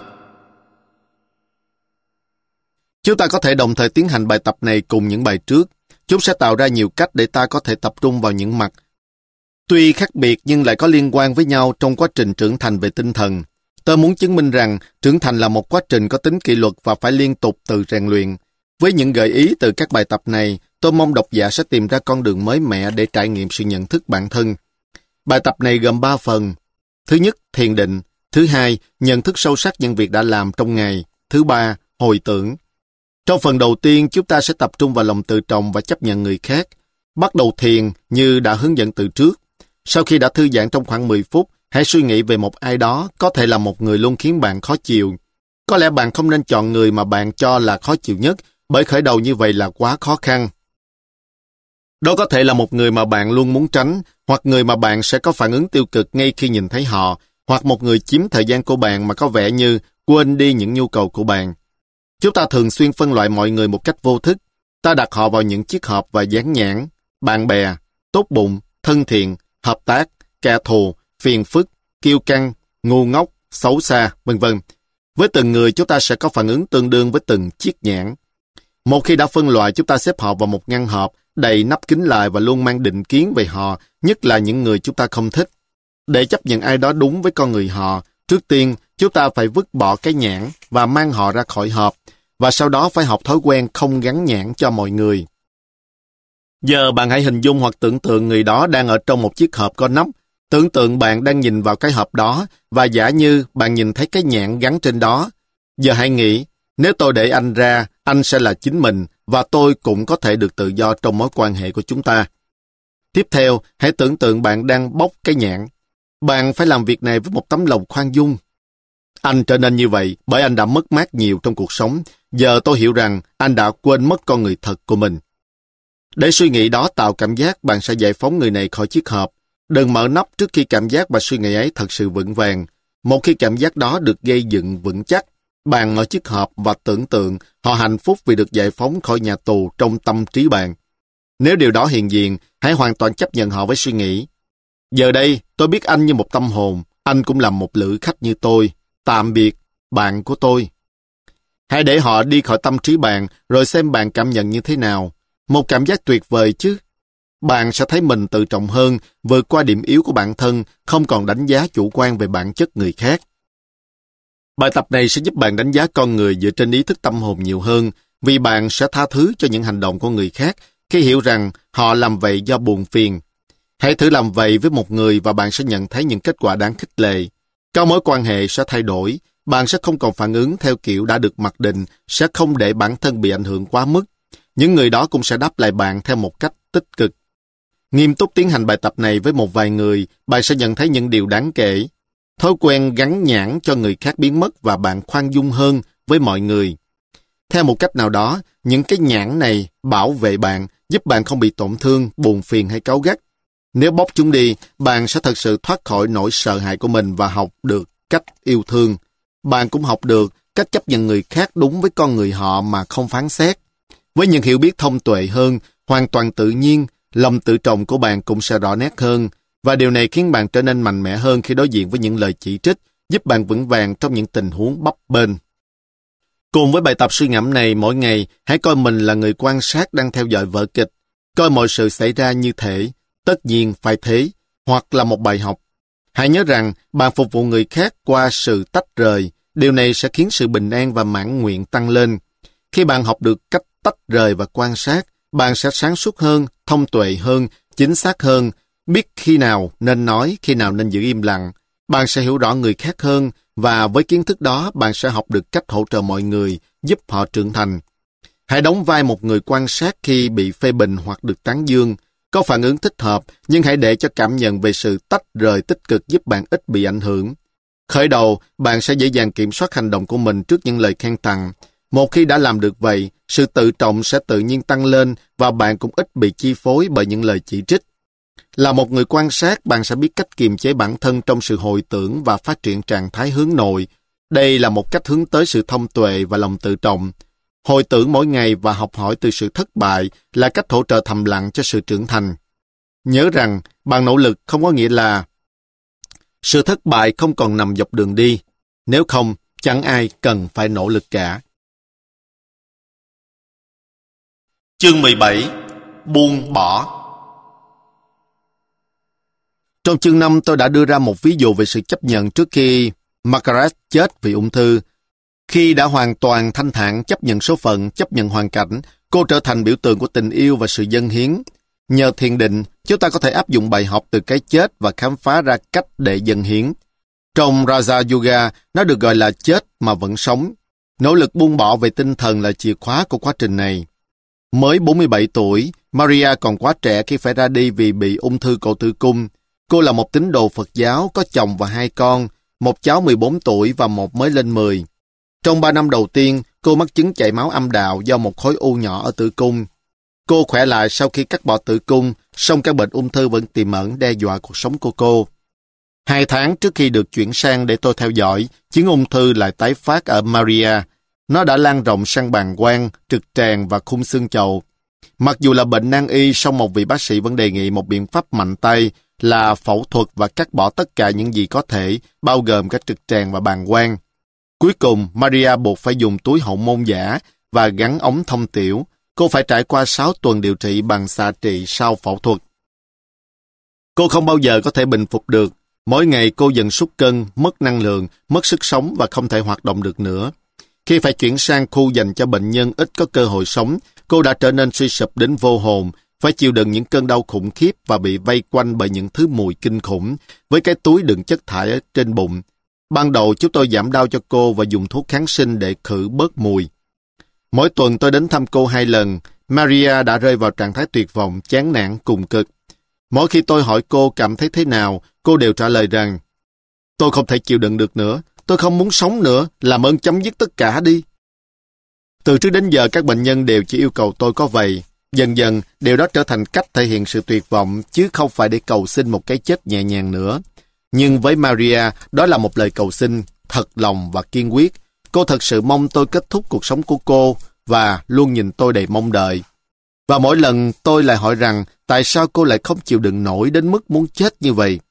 Chúng ta có thể đồng thời tiến hành bài tập này cùng những bài trước. Chúng sẽ tạo ra nhiều cách để ta có thể tập trung vào những mặt tuy khác biệt nhưng lại có liên quan với nhau trong quá trình trưởng thành về tinh thần. Tôi muốn chứng minh rằng trưởng thành là một quá trình có tính kỷ luật và phải liên tục tự rèn luyện. Với những gợi ý từ các bài tập này, tôi mong độc giả sẽ tìm ra con đường mới mẻ để trải nghiệm sự nhận thức bản thân. Bài tập này gồm 3 phần. Thứ nhất, thiền định. Thứ hai, nhận thức sâu sắc những việc đã làm trong ngày. Thứ ba, hồi tưởng. Trong phần đầu tiên, chúng ta sẽ tập trung vào lòng tự trọng và chấp nhận người khác. Bắt đầu thiền như đã hướng dẫn từ trước. Sau khi đã thư giãn trong khoảng 10 phút, hãy suy nghĩ về một ai đó, có thể là một người luôn khiến bạn khó chịu. Có lẽ bạn không nên chọn người mà bạn cho là khó chịu nhất, bởi khởi đầu như vậy là quá khó khăn. Đó có thể là một người mà bạn luôn muốn tránh, hoặc người mà bạn sẽ có phản ứng tiêu cực ngay khi nhìn thấy họ, hoặc một người chiếm thời gian của bạn mà có vẻ như quên đi những nhu cầu của bạn. Chúng ta thường xuyên phân loại mọi người một cách vô thức. Ta đặt họ vào những chiếc hộp và dán nhãn: bạn bè, tốt bụng, thân thiện, hợp tác, kẻ thù, phiền phức, kiêu căng, ngu ngốc, xấu xa, v.v. Với từng người, chúng ta sẽ có phản ứng tương đương với từng chiếc nhãn. Một khi đã phân loại, chúng ta xếp họ vào một ngăn hộp, đầy nắp kín lại và luôn mang định kiến về họ, nhất là những người chúng ta không thích. Để chấp nhận ai đó đúng với con người họ, trước tiên, chúng ta phải vứt bỏ cái nhãn và mang họ ra khỏi hộp, và sau đó phải học thói quen không gắn nhãn cho mọi người. Giờ bạn hãy hình dung hoặc tưởng tượng người đó đang ở trong một chiếc hộp có nắp. Tưởng tượng bạn đang nhìn vào cái hộp đó và giả như bạn nhìn thấy cái nhãn gắn trên đó. Giờ hãy nghĩ, Nếu tôi để anh ra, anh sẽ là chính mình và tôi cũng có thể được tự do trong mối quan hệ của chúng ta. Tiếp theo, hãy tưởng tượng bạn đang bóc cái nhãn. Bạn phải làm việc này với một tấm lòng khoan dung. Anh trở nên như vậy bởi anh đã mất mát nhiều trong cuộc sống. Giờ tôi hiểu rằng anh đã quên mất con người thật của mình. Để suy nghĩ đó tạo cảm giác bạn sẽ giải phóng người này khỏi chiếc hộp. Đừng mở nắp trước khi cảm giác và suy nghĩ ấy thật sự vững vàng. Một khi cảm giác đó được gây dựng vững chắc, bạn mở chiếc hộp và tưởng tượng họ hạnh phúc vì được giải phóng khỏi nhà tù trong tâm trí bạn. Nếu điều đó hiện diện, hãy hoàn toàn chấp nhận họ với suy nghĩ. Giờ đây, tôi biết anh như một tâm hồn, anh cũng là một lữ khách như tôi. Tạm biệt, bạn của tôi. Hãy để họ đi khỏi tâm trí bạn, rồi xem bạn cảm nhận như thế nào. Một cảm giác tuyệt vời chứ. Bạn sẽ thấy mình tự trọng hơn, vượt qua điểm yếu của bản thân, không còn đánh giá chủ quan về bản chất người khác. Bài tập này sẽ giúp bạn đánh giá con người dựa trên ý thức tâm hồn nhiều hơn, vì bạn sẽ tha thứ cho những hành động của người khác khi hiểu rằng họ làm vậy do buồn phiền. Hãy thử làm vậy với một người và bạn sẽ nhận thấy những kết quả đáng khích lệ. Các mối quan hệ sẽ thay đổi, bạn sẽ không còn phản ứng theo kiểu đã được mặc định, sẽ không để bản thân bị ảnh hưởng quá mức. Những người đó cũng sẽ đáp lại bạn theo một cách tích cực. Nghiêm túc tiến hành bài tập này với một vài người, bạn sẽ nhận thấy những điều đáng kể. Thói quen gắn nhãn cho người khác biến mất và bạn khoan dung hơn với mọi người. Theo một cách nào đó, những cái nhãn này bảo vệ bạn, giúp bạn không bị tổn thương, buồn phiền hay cáu gắt. Nếu bóc chúng đi, bạn sẽ thật sự thoát khỏi nỗi sợ hãi của mình và học được cách yêu thương. Bạn cũng học được cách chấp nhận người khác đúng với con người họ mà không phán xét. Với những hiểu biết thông tuệ hơn, hoàn toàn tự nhiên, lòng tự trọng của bạn cũng sẽ rõ nét hơn, và điều này khiến bạn trở nên mạnh mẽ hơn khi đối diện với những lời chỉ trích, giúp bạn vững vàng trong những tình huống bấp bênh. Cùng với bài tập suy ngẫm này mỗi ngày, hãy coi mình là người quan sát đang theo dõi vở kịch, coi mọi sự xảy ra như thể, tất nhiên phải thế, hoặc là một bài học. Hãy nhớ rằng bạn phục vụ người khác qua sự tách rời, điều này sẽ khiến sự bình an và mãn nguyện tăng lên. Khi bạn học được cách tách rời và quan sát, bạn sẽ sáng suốt hơn, thông tuệ hơn, chính xác hơn, biết khi nào nên nói, khi nào nên giữ im lặng. Bạn sẽ hiểu rõ người khác hơn, và với kiến thức đó, bạn sẽ học được cách hỗ trợ mọi người, giúp họ trưởng thành. Hãy đóng vai một người quan sát khi bị phê bình hoặc được tán dương. Có phản ứng thích hợp, nhưng hãy để cho cảm nhận về sự tách rời tích cực giúp bạn ít bị ảnh hưởng. Khởi đầu, bạn sẽ dễ dàng kiểm soát hành động của mình trước những lời khen tặng. Một khi đã làm được vậy, sự tự trọng sẽ tự nhiên tăng lên và bạn cũng ít bị chi phối bởi những lời chỉ trích. Là một người quan sát, bạn sẽ biết cách kiềm chế bản thân trong sự hồi tưởng và phát triển trạng thái hướng nội. Đây là một cách hướng tới sự thông tuệ và lòng tự trọng. Hồi tưởng mỗi ngày và học hỏi từ sự thất bại là cách hỗ trợ thầm lặng cho sự trưởng thành. Nhớ rằng, bạn nỗ lực không có nghĩa là sự thất bại không còn nằm dọc đường đi. Nếu không, chẳng ai cần phải nỗ lực cả. Chương 17. Buông bỏ. Trong chương 5, tôi đã đưa ra một ví dụ về sự chấp nhận trước khi Margaret chết vì ung thư. Khi đã hoàn toàn thanh thản chấp nhận số phận, chấp nhận hoàn cảnh, cô trở thành biểu tượng của tình yêu và sự dâng hiến. Nhờ thiền định, chúng ta có thể áp dụng bài học từ cái chết và khám phá ra cách để dâng hiến. Trong Raja Yoga, nó được gọi là chết mà vẫn sống. Nỗ lực buông bỏ về tinh thần là chìa khóa của quá trình này. Mới 47 tuổi, Maria còn quá trẻ khi phải ra đi vì bị ung thư cổ tử cung. Cô là một tín đồ Phật giáo, có chồng và 2 con, một cháu 14 tuổi và một mới lên 10. Trong 3 năm đầu tiên, cô mắc chứng chảy máu âm đạo do một khối u nhỏ ở tử cung. Cô khỏe lại sau khi cắt bỏ tử cung, song các bệnh ung thư vẫn tiềm ẩn đe dọa cuộc sống của cô. 2 tháng trước khi được chuyển sang để tôi theo dõi, chứng ung thư lại tái phát ở Maria. Nó đã lan rộng sang bàng quang, trực tràng và khung xương chậu. Mặc dù là bệnh nan y, song một vị bác sĩ vẫn đề nghị một biện pháp mạnh tay là phẫu thuật và cắt bỏ tất cả những gì có thể, bao gồm cả trực tràng và bàng quang. Cuối cùng, Maria buộc phải dùng túi hậu môn giả và gắn ống thông tiểu. Cô phải trải qua 6 tuần điều trị bằng xạ trị sau phẫu thuật. Cô không bao giờ có thể bình phục được. Mỗi ngày cô dần sút cân, mất năng lượng, mất sức sống và không thể hoạt động được nữa. Khi phải chuyển sang khu dành cho bệnh nhân ít có cơ hội sống, cô đã trở nên suy sụp đến vô hồn, phải chịu đựng những cơn đau khủng khiếp và bị vây quanh bởi những thứ mùi kinh khủng, với cái túi đựng chất thải ở trên bụng. Ban đầu chúng tôi giảm đau cho cô và dùng thuốc kháng sinh để khử bớt mùi. Mỗi tuần tôi đến thăm cô 2 lần. Maria đã rơi vào trạng thái tuyệt vọng, chán nản, cùng cực. Mỗi khi tôi hỏi cô cảm thấy thế nào, cô đều trả lời rằng tôi không thể chịu đựng được nữa, tôi không muốn sống nữa, làm ơn chấm dứt tất cả đi. Từ trước đến giờ các bệnh nhân đều chỉ yêu cầu tôi có vậy. Dần dần, điều đó trở thành cách thể hiện sự tuyệt vọng, chứ không phải để cầu xin một cái chết nhẹ nhàng nữa. Nhưng với Maria, đó là một lời cầu xin, thật lòng và kiên quyết. Cô thật sự mong tôi kết thúc cuộc sống của cô, và luôn nhìn tôi đầy mong đợi. Và mỗi lần tôi lại hỏi rằng, tại sao cô lại không chịu đựng nổi đến mức muốn chết như vậy?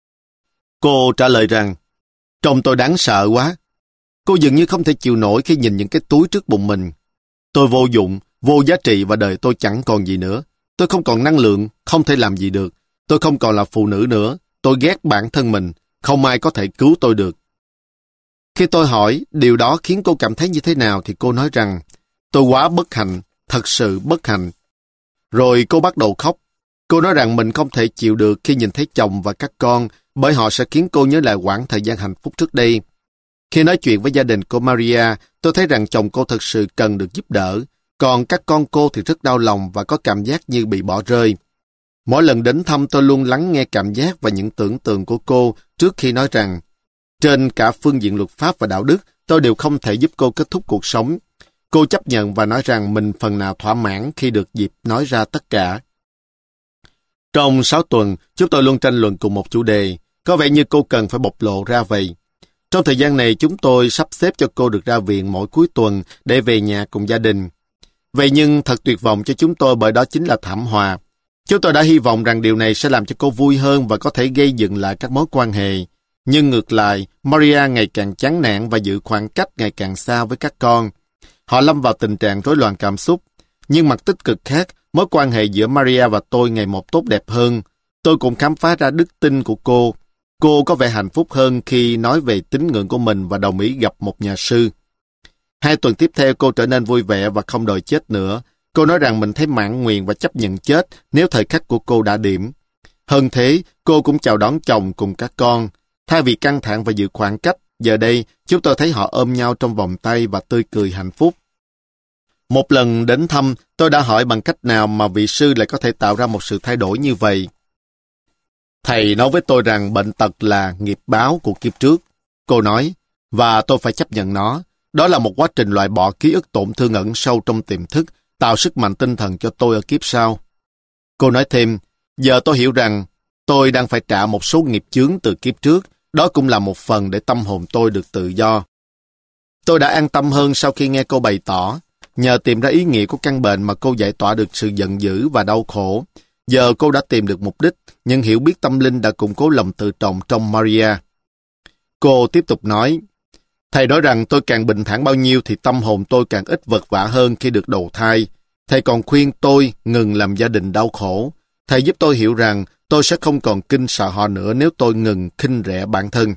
Cô trả lời rằng, trông tôi đáng sợ quá. Cô dường như không thể chịu nổi khi nhìn những cái túi trước bụng mình. Tôi vô dụng, vô giá trị và đời tôi chẳng còn gì nữa. Tôi không còn năng lượng, không thể làm gì được. Tôi không còn là phụ nữ nữa. Tôi ghét bản thân mình, không ai có thể cứu tôi được. Khi tôi hỏi điều đó khiến cô cảm thấy như thế nào thì cô nói rằng, tôi quá bất hạnh, thật sự bất hạnh. Rồi cô bắt đầu khóc. Cô nói rằng mình không thể chịu được khi nhìn thấy chồng và các con, bởi họ sẽ khiến cô nhớ lại quãng thời gian hạnh phúc trước đây. Khi nói chuyện với gia đình của Maria, tôi thấy rằng chồng cô thực sự cần được giúp đỡ, còn các con cô thì rất đau lòng và có cảm giác như bị bỏ rơi. Mỗi lần đến thăm tôi luôn lắng nghe cảm giác và những tưởng tượng của cô trước khi nói rằng, trên cả phương diện luật pháp và đạo đức, tôi đều không thể giúp cô kết thúc cuộc sống. Cô chấp nhận và nói rằng mình phần nào thỏa mãn khi được dịp nói ra tất cả. Trong 6 tuần, chúng tôi luôn tranh luận cùng một chủ đề, có vẻ như cô cần phải bộc lộ ra vậy. Trong thời gian này, chúng tôi sắp xếp cho cô được ra viện mỗi cuối tuần để về nhà cùng gia đình. Vậy nhưng thật tuyệt vọng cho chúng tôi bởi đó chính là thảm họa. Chúng tôi đã hy vọng rằng điều này sẽ làm cho cô vui hơn và có thể gây dựng lại các mối quan hệ. Nhưng ngược lại, Maria ngày càng chán nản và giữ khoảng cách ngày càng xa với các con. Họ lâm vào tình trạng rối loạn cảm xúc. Nhưng mặt tích cực khác, mối quan hệ giữa Maria và tôi ngày một tốt đẹp hơn. Tôi cũng khám phá ra đức tin của cô. Cô có vẻ hạnh phúc hơn khi nói về tín ngưỡng của mình và đồng ý gặp một nhà sư. 2 tuần tiếp theo cô trở nên vui vẻ và không đòi chết nữa. Cô nói rằng mình thấy mãn nguyện và chấp nhận chết nếu thời khắc của cô đã điểm. Hơn thế, cô cũng chào đón chồng cùng các con. Thay vì căng thẳng và giữ khoảng cách, giờ đây chúng tôi thấy họ ôm nhau trong vòng tay và tươi cười hạnh phúc. Một lần đến thăm, tôi đã hỏi bằng cách nào mà vị sư lại có thể tạo ra một sự thay đổi như vậy. Thầy nói với tôi rằng bệnh tật là nghiệp báo của kiếp trước. Cô nói, và tôi phải chấp nhận nó. Đó là một quá trình loại bỏ ký ức tổn thương ẩn sâu trong tiềm thức, tạo sức mạnh tinh thần cho tôi ở kiếp sau. Cô nói thêm, giờ tôi hiểu rằng tôi đang phải trả một số nghiệp chướng từ kiếp trước, đó cũng là một phần để tâm hồn tôi được tự do. Tôi đã an tâm hơn sau khi nghe cô bày tỏ. Nhờ tìm ra ý nghĩa của căn bệnh mà cô giải tỏa được sự giận dữ và đau khổ. Giờ cô đã tìm được mục đích, nhưng hiểu biết tâm linh đã củng cố lòng tự trọng trong Maria. Cô tiếp tục nói, thầy nói rằng tôi càng bình thản bao nhiêu thì tâm hồn tôi càng ít vật vã hơn khi được đầu thai. Thầy còn khuyên tôi ngừng làm gia đình đau khổ. Thầy giúp tôi hiểu rằng tôi sẽ không còn kinh sợ họ nữa nếu tôi ngừng khinh rẻ bản thân.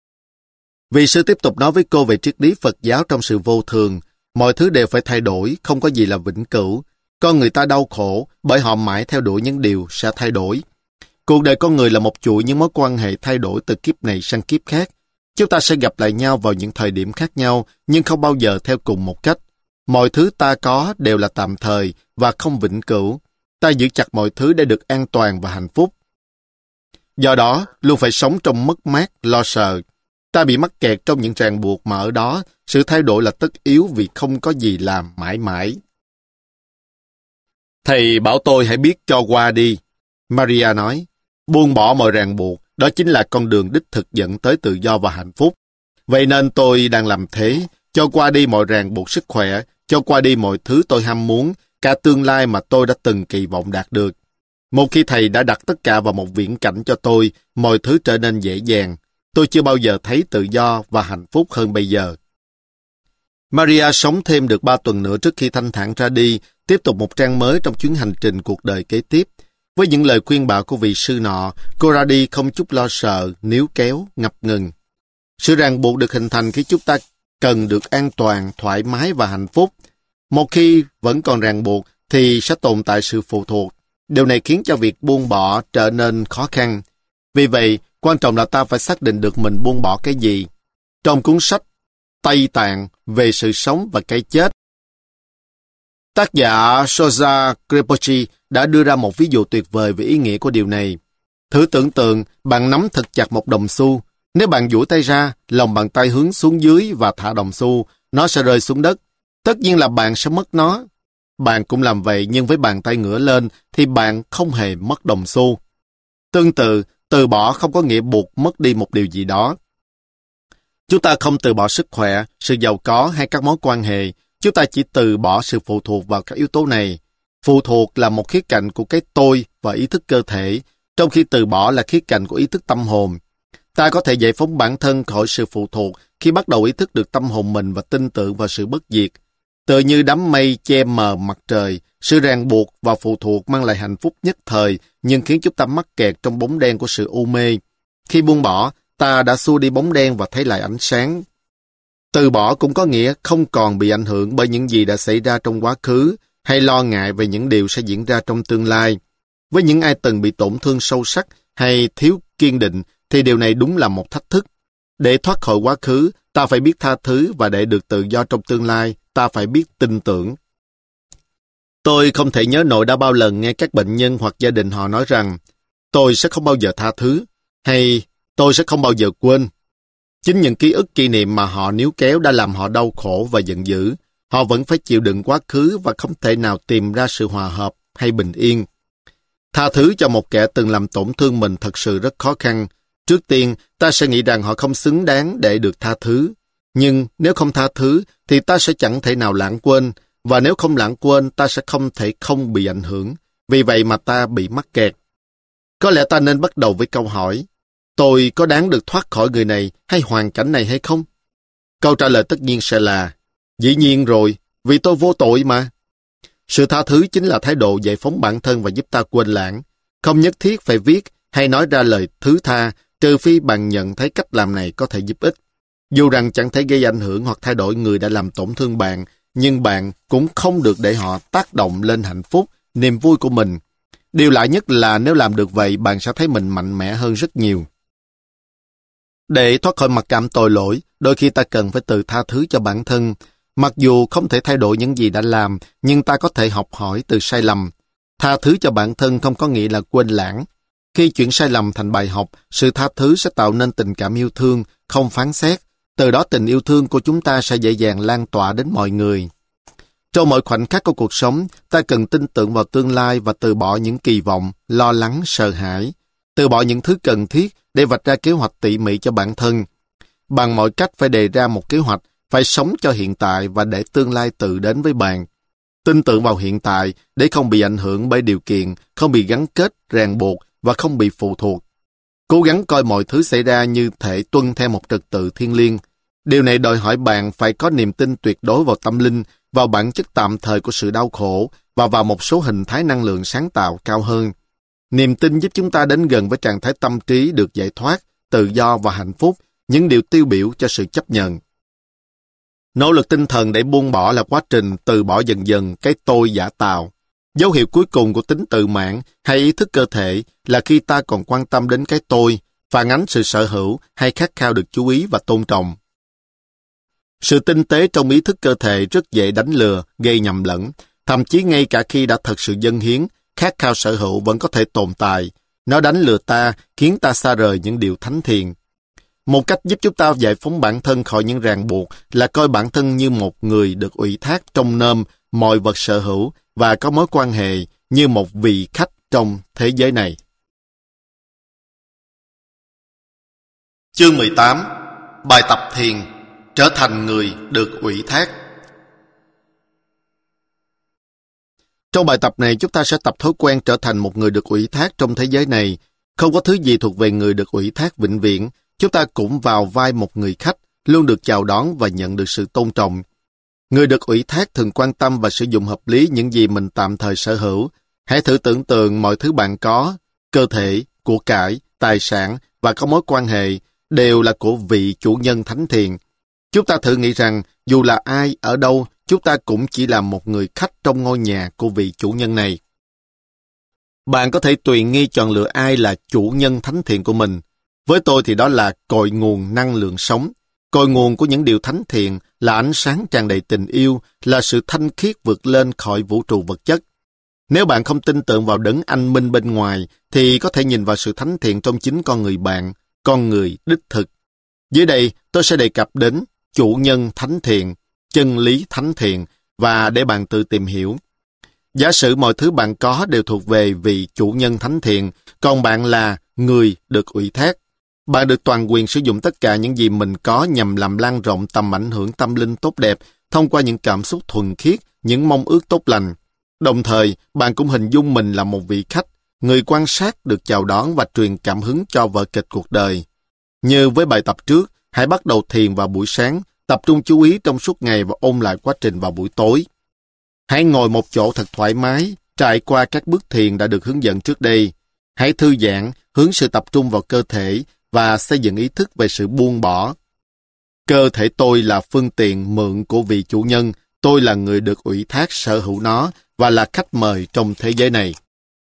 Vị sư tiếp tục nói với cô về triết lý Phật giáo trong sự vô thường. Mọi thứ đều phải thay đổi, không có gì là vĩnh cửu. Con người ta đau khổ bởi họ mãi theo đuổi những điều sẽ thay đổi. Cuộc đời con người là một chuỗi những mối quan hệ thay đổi từ kiếp này sang kiếp khác. Chúng ta sẽ gặp lại nhau vào những thời điểm khác nhau, nhưng không bao giờ theo cùng một cách. Mọi thứ ta có đều là tạm thời và không vĩnh cửu. Ta giữ chặt mọi thứ để được an toàn và hạnh phúc. Do đó, luôn phải sống trong mất mát, lo sợ. Ta bị mắc kẹt trong những ràng buộc mà ở đó, sự thay đổi là tất yếu vì không có gì làm mãi mãi. Thầy bảo tôi hãy biết cho qua đi. Maria nói, buông bỏ mọi ràng buộc, đó chính là con đường đích thực dẫn tới tự do và hạnh phúc. Vậy nên tôi đang làm thế, cho qua đi mọi ràng buộc sức khỏe, cho qua đi mọi thứ tôi ham muốn, cả tương lai mà tôi đã từng kỳ vọng đạt được. Một khi thầy đã đặt tất cả vào một viễn cảnh cho tôi, mọi thứ trở nên dễ dàng. Tôi chưa bao giờ thấy tự do và hạnh phúc hơn bây giờ. Maria sống thêm được 3 tuần nữa trước khi thanh thản ra đi, tiếp tục một trang mới trong chuyến hành trình cuộc đời kế tiếp. Với những lời khuyên bảo của vị sư nọ, cô ra đi không chút lo sợ, níu kéo, ngập ngừng. Sự ràng buộc được hình thành khi chúng ta cần được an toàn, thoải mái và hạnh phúc. Một khi vẫn còn ràng buộc thì sẽ tồn tại sự phụ thuộc. Điều này khiến cho việc buông bỏ trở nên khó khăn. Vì vậy, quan trọng là ta phải xác định được mình buông bỏ cái gì. trong cuốn sách Tây Tạng về sự sống và cái chết. Tác giả Soja Rinpoche đã đưa ra một ví dụ tuyệt vời về ý nghĩa của điều này. Thử tưởng tượng bạn nắm thật chặt một đồng xu. Nếu bạn duỗi tay ra, lòng bàn tay hướng xuống dưới và thả đồng xu, nó sẽ rơi xuống đất. Tất nhiên là bạn sẽ mất nó. Bạn cũng làm vậy, nhưng với bàn tay ngửa lên thì bạn không hề mất đồng xu. Tương tự, từ bỏ không có nghĩa buộc mất đi một điều gì đó. Chúng ta không từ bỏ sức khỏe, sự giàu có hay các mối quan hệ. Chúng ta chỉ từ bỏ sự phụ thuộc vào các yếu tố này. Phụ thuộc là một khía cạnh của cái tôi và ý thức cơ thể, trong khi từ bỏ là khía cạnh của ý thức tâm hồn. Ta có thể giải phóng bản thân khỏi sự phụ thuộc khi bắt đầu ý thức được tâm hồn mình và tin tưởng vào sự bất diệt. Tựa như đám mây che mờ mặt trời, sự ràng buộc và phụ thuộc mang lại hạnh phúc nhất thời, nhưng khiến chúng ta mắc kẹt trong bóng đen của sự u mê. Khi buông bỏ, ta đã xua đi bóng đen và thấy lại ánh sáng. Từ bỏ cũng có nghĩa không còn bị ảnh hưởng bởi những gì đã xảy ra trong quá khứ, hay lo ngại về những điều sẽ diễn ra trong tương lai. Với những ai từng bị tổn thương sâu sắc hay thiếu kiên định, thì điều này đúng là một thách thức. Để thoát khỏi quá khứ, ta phải biết tha thứ, và để được tự do trong tương lai, ta phải biết tin tưởng. Tôi không thể nhớ nổi đã bao lần nghe các bệnh nhân hoặc gia đình họ nói rằng tôi sẽ không bao giờ tha thứ, hay tôi sẽ không bao giờ quên. Chính những ký ức kỷ niệm mà họ níu kéo đã làm họ đau khổ và giận dữ. Họ vẫn phải chịu đựng quá khứ và không thể nào tìm ra sự hòa hợp hay bình yên. Tha thứ cho một kẻ từng làm tổn thương mình thật sự rất khó khăn. Trước tiên, ta sẽ nghĩ rằng họ không xứng đáng để được tha thứ. Nhưng nếu không tha thứ, thì ta sẽ chẳng thể nào lãng quên. Và nếu không lãng quên, ta sẽ không thể không bị ảnh hưởng. Vì vậy mà ta bị mắc kẹt. Có lẽ ta nên bắt đầu với câu hỏi: tôi có đáng được thoát khỏi người này hay hoàn cảnh này hay không? Câu trả lời tất nhiên sẽ là dĩ nhiên rồi, vì tôi vô tội mà. Sự tha thứ chính là thái độ giải phóng bản thân và giúp ta quên lãng. Không nhất thiết phải viết hay nói ra lời thứ tha, trừ phi bạn nhận thấy cách làm này có thể giúp ích. Dù rằng chẳng thể gây ảnh hưởng hoặc thay đổi người đã làm tổn thương bạn, nhưng bạn cũng không được để họ tác động lên hạnh phúc, niềm vui của mình. Điều lạ nhất là nếu làm được vậy, bạn sẽ thấy mình mạnh mẽ hơn rất nhiều. Để thoát khỏi mặc cảm tội lỗi, đôi khi ta cần phải tự tha thứ cho bản thân. Mặc dù không thể thay đổi những gì đã làm, nhưng ta có thể học hỏi từ sai lầm. Tha thứ cho bản thân không có nghĩa là quên lãng. Khi chuyển sai lầm thành bài học, sự tha thứ sẽ tạo nên tình cảm yêu thương, không phán xét. Từ đó tình yêu thương của chúng ta sẽ dễ dàng lan tỏa đến mọi người. Trong mọi khoảnh khắc của cuộc sống, ta cần tin tưởng vào tương lai và từ bỏ những kỳ vọng, lo lắng, sợ hãi. Từ bỏ những thứ cần thiết để vạch ra kế hoạch tỉ mỉ cho bản thân. Bằng mọi cách phải đề ra một kế hoạch, phải sống cho hiện tại và để tương lai tự đến với bạn. Tin tưởng vào hiện tại để không bị ảnh hưởng bởi điều kiện, không bị gắn kết, ràng buộc và không bị phụ thuộc. Cố gắng coi mọi thứ xảy ra như thể tuân theo một trật tự thiêng liêng. Điều này đòi hỏi bạn phải có niềm tin tuyệt đối vào tâm linh, vào bản chất tạm thời của sự đau khổ và vào một số hình thái năng lượng sáng tạo cao hơn. Niềm tin giúp chúng ta đến gần với trạng thái tâm trí được giải thoát, tự do và hạnh phúc, những điều tiêu biểu cho sự chấp nhận. Nỗ lực tinh thần để buông bỏ là quá trình từ bỏ dần dần cái tôi giả tạo. Dấu hiệu cuối cùng của tính tự mãn hay ý thức cơ thể là khi ta còn quan tâm đến cái tôi, phản ánh sự sở hữu hay khát khao được chú ý và tôn trọng. Sự tinh tế trong ý thức cơ thể rất dễ đánh lừa, gây nhầm lẫn. Thậm chí ngay cả khi đã thật sự dâng hiến, khát khao sở hữu vẫn có thể tồn tại. Nó đánh lừa ta, khiến ta xa rời những điều thánh thiện. Một cách giúp chúng ta giải phóng bản thân khỏi những ràng buộc là coi bản thân như một người được ủy thác trông nom mọi vật sở hữu và có mối quan hệ như một vị khách trong thế giới này. Chương 18. Bài tập thiền, trở thành người được ủy thác. Trong bài tập này, chúng ta sẽ tập thói quen trở thành một người được ủy thác trong thế giới này. Không có thứ gì thuộc về người được ủy thác vĩnh viễn. Chúng ta cũng vào vai một người khách, luôn được chào đón và nhận được sự tôn trọng. Người được ủy thác thường quan tâm và sử dụng hợp lý những gì mình tạm thời sở hữu. Hãy thử tưởng tượng mọi thứ bạn có, cơ thể, của cải, tài sản và có mối quan hệ đều là của vị chủ nhân thánh thiện. Chúng ta thử nghĩ rằng dù là ai, ở đâu, chúng ta cũng chỉ là một người khách trong ngôi nhà của vị chủ nhân này. Bạn có thể tùy nghi chọn lựa ai là chủ nhân thánh thiện của mình. Với tôi thì đó là cội nguồn năng lượng sống. Cội nguồn của những điều thánh thiện là ánh sáng tràn đầy tình yêu, là sự thanh khiết vượt lên khỏi vũ trụ vật chất. Nếu bạn không tin tưởng vào đấng anh minh bên ngoài, thì có thể nhìn vào sự thánh thiện trong chính con người bạn, con người đích thực. Dưới đây, tôi sẽ đề cập đến chủ nhân thánh thiện, chân lý thánh thiện, và để bạn tự tìm hiểu. Giả sử mọi thứ bạn có đều thuộc về vị chủ nhân thánh thiện, còn bạn là người được ủy thác. Bạn được toàn quyền sử dụng tất cả những gì mình có nhằm làm lan rộng tầm ảnh hưởng tâm linh tốt đẹp thông qua những cảm xúc thuần khiết, những mong ước tốt lành. Đồng thời, bạn cũng hình dung mình là một vị khách, người quan sát được chào đón và truyền cảm hứng cho vở kịch cuộc đời. Như với bài tập trước, hãy bắt đầu thiền vào buổi sáng, tập trung chú ý trong suốt ngày và ôn lại quá trình vào buổi tối. Hãy ngồi một chỗ thật thoải mái, trải qua các bước thiền đã được hướng dẫn trước đây. Hãy thư giãn, hướng sự tập trung vào cơ thể và xây dựng ý thức về sự buông bỏ. Cơ thể tôi là phương tiện mượn của vị chủ nhân, tôi là người được ủy thác sở hữu nó và là khách mời trong thế giới này.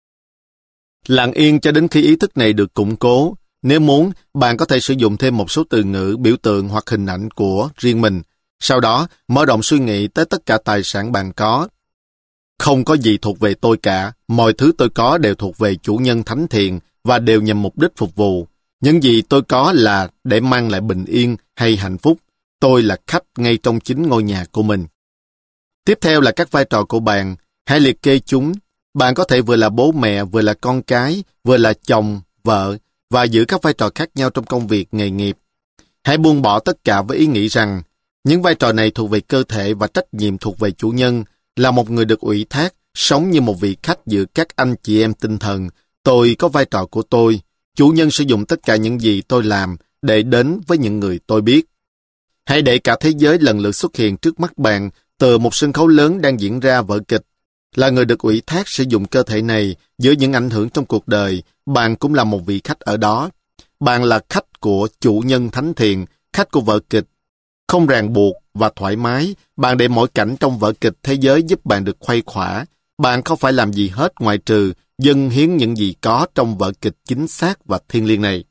Lặng yên cho đến khi ý thức này được củng cố. Nếu muốn, bạn có thể sử dụng thêm một số từ ngữ, biểu tượng hoặc hình ảnh của riêng mình. Sau đó, mở rộng suy nghĩ tới tất cả tài sản bạn có. Không có gì thuộc về tôi cả, mọi thứ tôi có đều thuộc về chủ nhân thánh thiện và đều nhằm mục đích phục vụ. Những gì tôi có là để mang lại bình yên hay hạnh phúc. Tôi là khách ngay trong chính ngôi nhà của mình. Tiếp theo là các vai trò của bạn. Hãy liệt kê chúng. Bạn có thể vừa là bố mẹ, vừa là con cái, vừa là chồng, vợ, và giữ các vai trò khác nhau trong công việc, nghề nghiệp. Hãy buông bỏ tất cả với ý nghĩ rằng những vai trò này thuộc về cơ thể và trách nhiệm thuộc về chủ nhân, là một người được ủy thác, sống như một vị khách giữa các anh chị em tinh thần. Tôi có vai trò của tôi. Chủ nhân sử dụng tất cả những gì tôi làm để đến với những người tôi biết. Hãy để cả thế giới lần lượt xuất hiện trước mắt bạn từ một sân khấu lớn đang diễn ra vở kịch. Là người được ủy thác sử dụng cơ thể này giữa những ảnh hưởng trong cuộc đời, bạn cũng là một vị khách ở đó. Bạn là khách của chủ nhân thánh thiện, khách của vở kịch. Không ràng buộc và thoải mái, bạn để mỗi cảnh trong vở kịch thế giới giúp bạn được khuây khỏa. Bạn không phải làm gì hết ngoại trừ dâng hiến những gì có trong vở kịch chính xác và thiêng liêng này.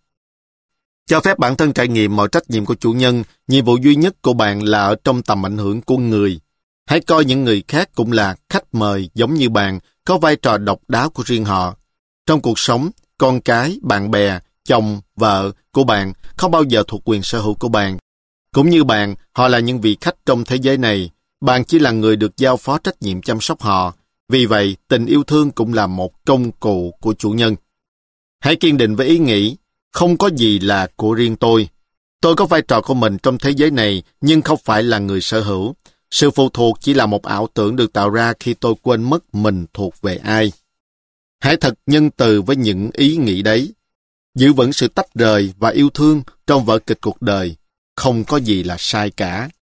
Cho phép bản thân trải nghiệm mọi trách nhiệm của chủ nhân, nhiệm vụ duy nhất của bạn là ở trong tầm ảnh hưởng của người. Hãy coi những người khác cũng là khách mời giống như bạn, có vai trò độc đáo của riêng họ. Trong cuộc sống, con cái, bạn bè, chồng, vợ của bạn không bao giờ thuộc quyền sở hữu của bạn. Cũng như bạn, họ là những vị khách trong thế giới này. Bạn chỉ là người được giao phó trách nhiệm chăm sóc họ. Vì vậy, tình yêu thương cũng là một công cụ của chủ nhân. Hãy kiên định với ý nghĩ, không có gì là của riêng tôi. Tôi có vai trò của mình trong thế giới này, nhưng không phải là người sở hữu. Sự phụ thuộc chỉ là một ảo tưởng được tạo ra khi tôi quên mất mình thuộc về ai. Hãy thật nhân từ với những ý nghĩ đấy. Giữ vững sự tách rời và yêu thương trong vở kịch cuộc đời. Không có gì là sai cả.